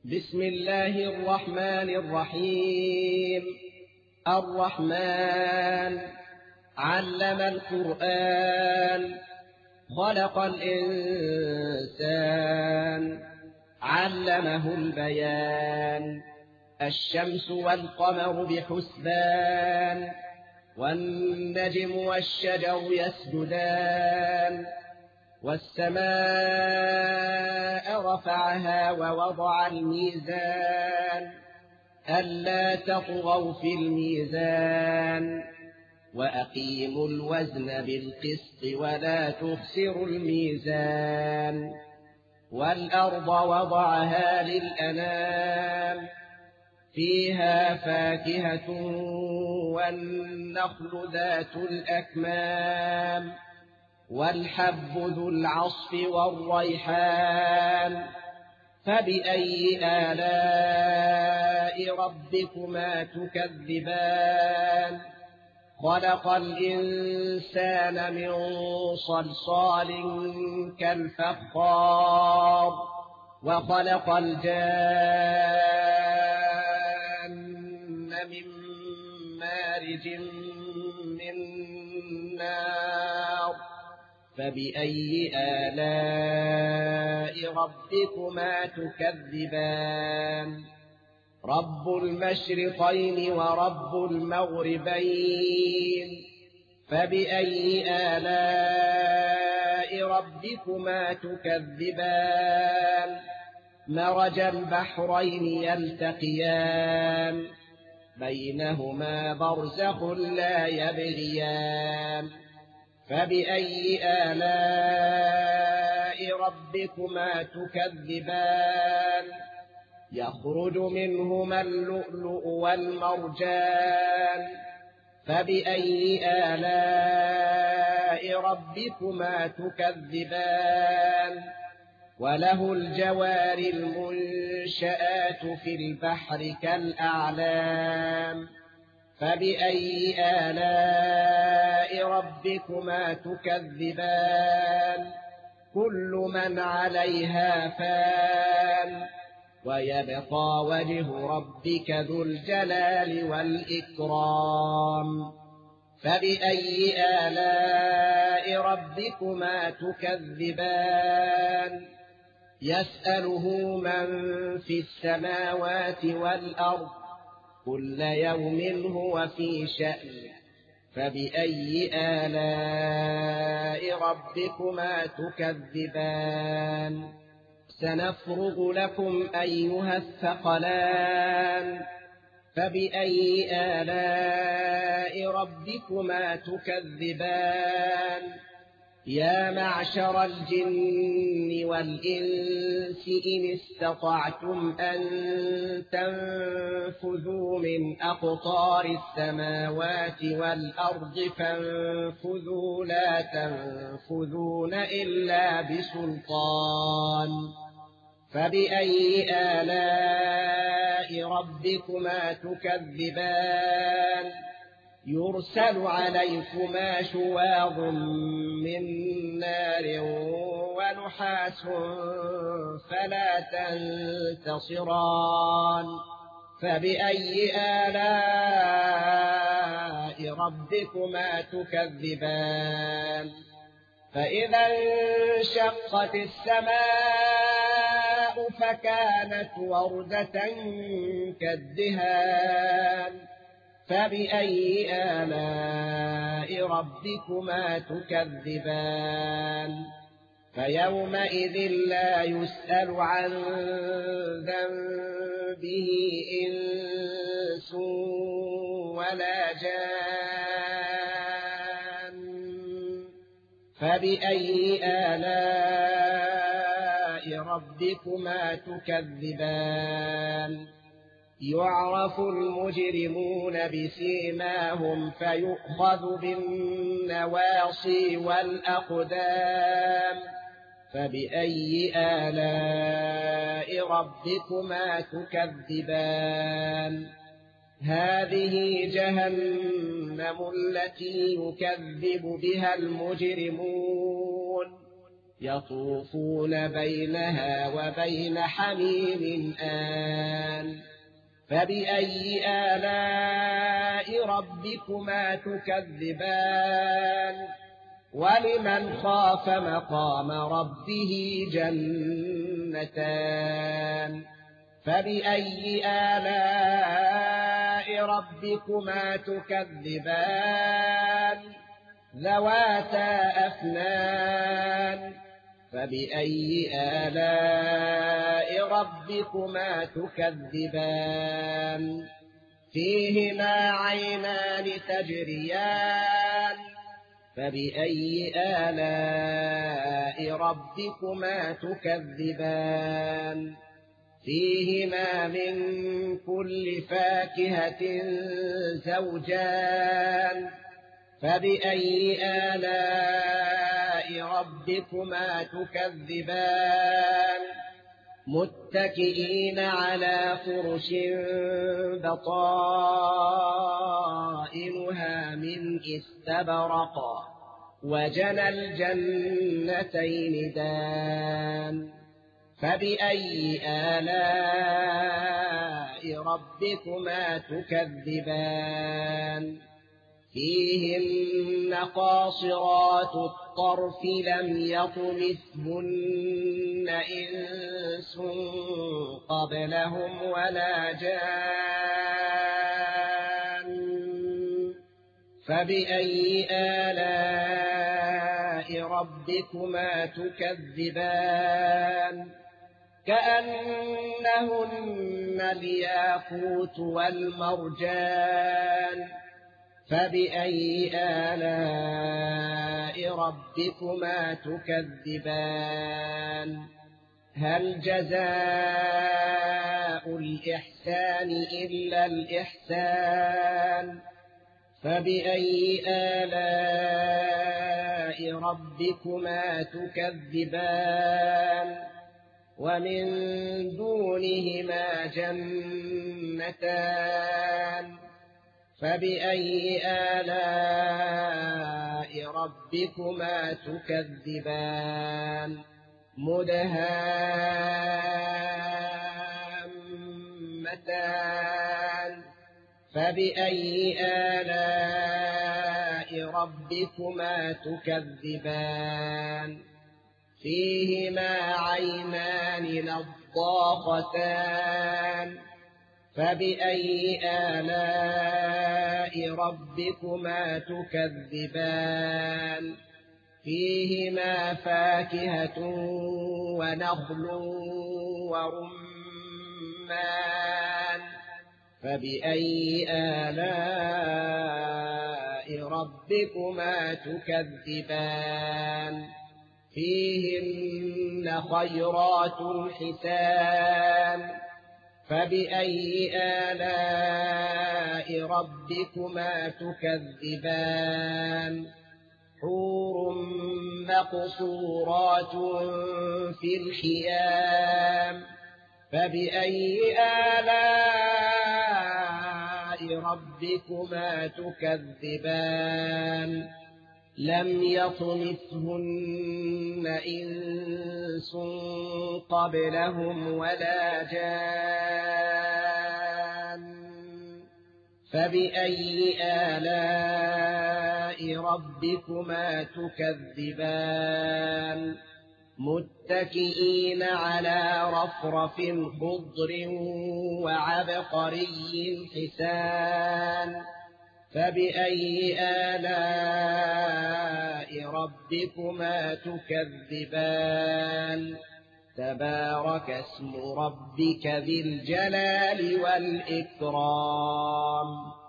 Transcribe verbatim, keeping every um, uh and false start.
بسم الله الرحمن الرحيم. الرحمن علم القرآن، خلق الإنسان، علمه البيان. الشمس والقمر بحسبان، والنجم والشجر يسجدان. والسماء رفعها ووضع الميزان، ألا تطغوا في الميزان، وأقيموا الوزن بالقسط ولا تخسروا الميزان. والأرض وضعها للأنام، فيها فاكهة والنخل ذات الأكمام، والحب ذو العصف والريحان. فبأي آلاء ربكما تكذبان؟ خلق الإنسان من صلصال كالفخار، وخلق الجان من مارج من نار. فبأي آلاء ربكما تكذبان؟ رب المشرقين ورب المغربين. فبأي آلاء ربكما تكذبان؟ مرج البحرين يلتقيان، بينهما برزخ لا يبغيان. فبأي آلاء ربكما تكذبان؟ يخرج منهما اللؤلؤ والمرجان. فبأي آلاء ربكما تكذبان؟ وله الجوار المنشآت في البحر كالأعلام. فبأي آلاء ربكما تكذبان؟ كل من عليها فان، ويبقى وجه ربك ذو الجلال والإكرام. فبأي آلاء ربكما تكذبان؟ يسأله من في السماوات والأرض، كل يوم هو في شأن. فبأي آلاء ربكما تكذبان؟ سنفرغ لكم أيها الثقلان. فبأي آلاء ربكما تكذبان؟ يا معشر الجن والإنس إن استطعتم أن تنفذوا من أقطار السماوات والأرض فانفذوا لا تنفذون إلا بسلطان. فبأي آلاء ربكما تكذبان؟ يرسل عليكما شواظ من نار ونحاس فلا تنتصران. فبأي آلاء ربكما تكذبان؟ فإذا انشقت السماء فكانت وردة كالدهان. فبأي آلاء ربكما تكذبان؟ فيومئذ لا يسأل عن ذنبه إنس ولا جان. فبأي آلاء ربكما تكذبان؟ يعرف المجرمون بسيماهم فيؤخذ بالنواصي والأقدام. فبأي آلاء ربكما تكذبان؟ هذه جهنم التي يكذب بها المجرمون، يطوفون بينها وبين حميم آن فبأي آلاء ربكما تكذبان ولمن خاف مقام ربه جنتان فبأي آلاء ربكما تكذبان ذواتا أفنان فبأي آلاء ربكما تكذبان فيهما عينان تجريان فبأي آلاء ربكما تكذبان فيهما من كل فاكهة زوجان فبأي آلاء ربكما تكذبان متكئين على فرش بطائنها من استبرق وجنى الجنتين دان فبأي آلاء ربكما تكذبان فيهن قاصرات الطرف لم يطمثهن إنس قبلهم ولا جان فبأي آلاء ربكما تكذبان كأنهن الياقوت والمرجان فبأي آلاء ربكما تكذبان هل جزاء الإحسان إلا الإحسان فبأي آلاء ربكما تكذبان ومن دونهما جنتان فبأي آلاء ربكما تكذبان مدهامتان فبأي آلاء ربكما تكذبان فيهما عينان نضاختان فبأي آلاء ربكما تكذبان فيهما فاكهة ونخل ورمان فبأي آلاء ربكما تكذبان فيهن خيرات حسان فبأي آلاء ربكما تكذبان حور مقصورات في الخيام فبأي آلاء ربكما تكذبان لم يطمثهن إنس قبلهم ولا جان فبأي آلاء ربكما تكذبان متكئين على رفرف خضر وعبقري حسان فبأي آلاء ربكما تكذبان تبارك اسم ربك ذي الجلال والإكرام